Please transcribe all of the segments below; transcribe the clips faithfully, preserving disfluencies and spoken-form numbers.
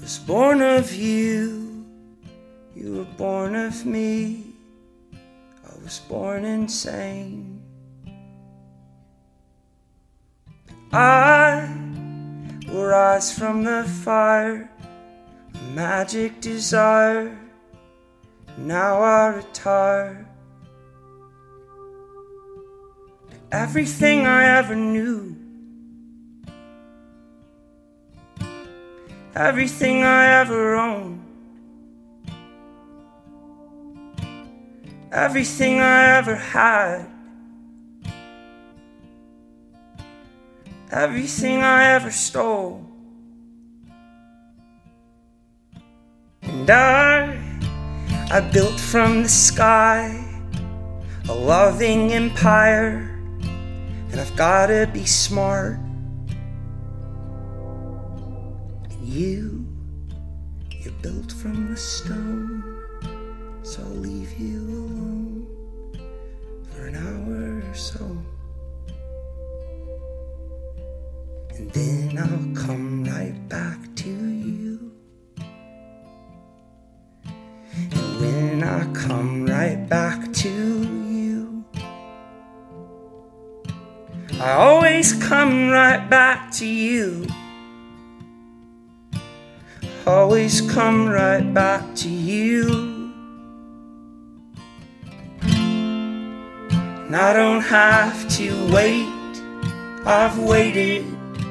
was born of you, you were born of me. I was born insane. I will rise from the fire, a magic desire. Now I retire to everything I ever knew, everything I ever owned, everything I ever had, everything I ever stole. And I, I built from the sky a loving empire, and I've gotta be smart. And you, you're built from the stone, so I'll leave you alone for an hour or so. And then I'll come right back to you. And when I come right back to you, I always come right back to you. Always come right back to you. And I don't have to wait, I've waited.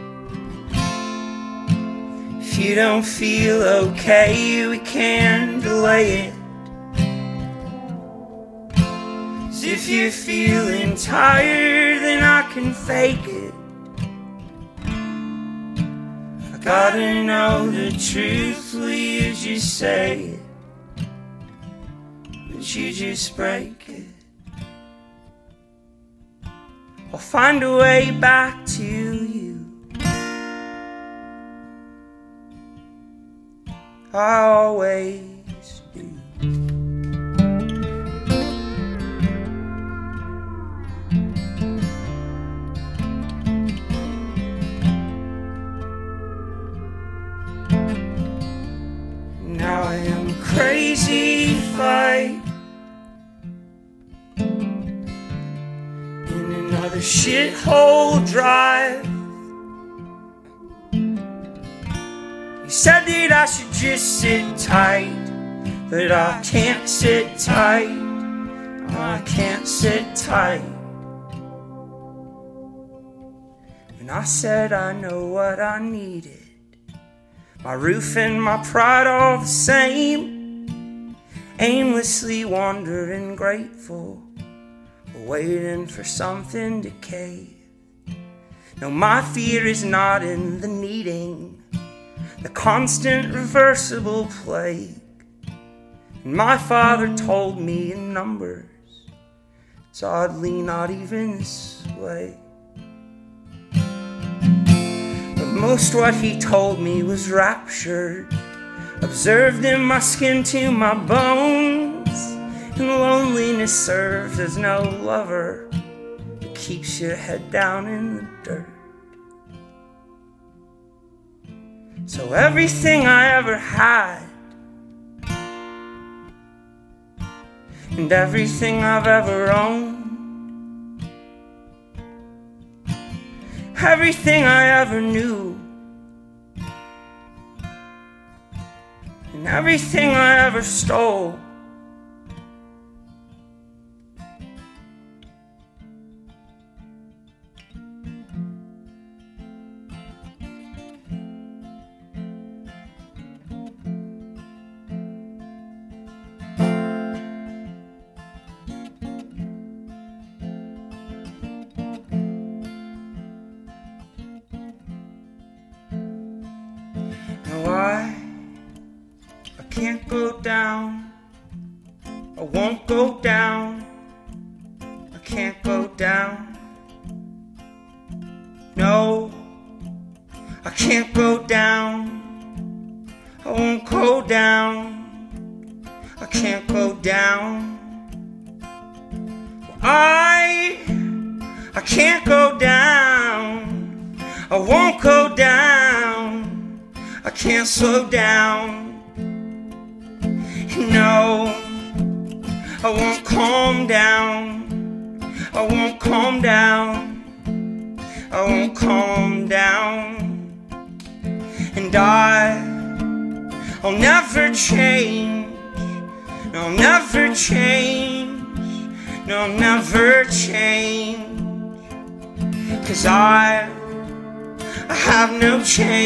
If you don't feel okay, we can delay it. 'Cause if you're feeling tired, then I can fake it. I gotta know the truth, will you just say it? Would you just break it? I'll find a way back to you. I always do. Now I am crazy fight in another shithole drive. You said that I should just sit tight, but I can't sit tight. I can't sit tight. And I said I know what I needed, my roof and my pride all the same. Aimlessly wandering, grateful, waiting for something to cave. No, my fear is not in the needing, the constant reversible plague. And my father told me in numbers, it's oddly not even this way. But most what he told me was raptured, observed in my skin to my bones. And loneliness serves as no lover, it keeps your head down in the dirt. So everything I ever had, and everything I've ever owned, everything I ever knew, and everything I ever stole, I, I can't go down, I won't go down, I can't go down. No, I can't go down, I won't go down, I can't go down. I, I can't go down, I won't go down, I can't slow down. No, I won't calm down. I won't calm down. I won't calm down. And I, I'll never change. No, I'll never change. No, I'll never change. 'Cause I, I have no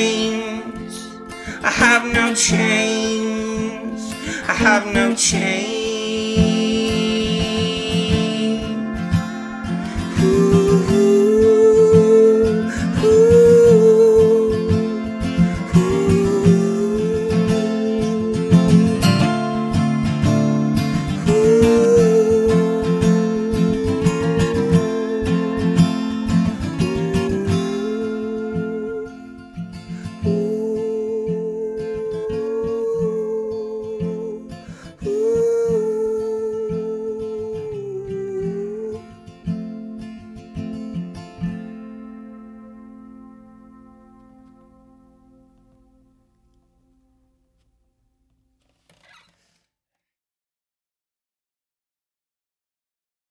chains. I have no chains. I have no chains.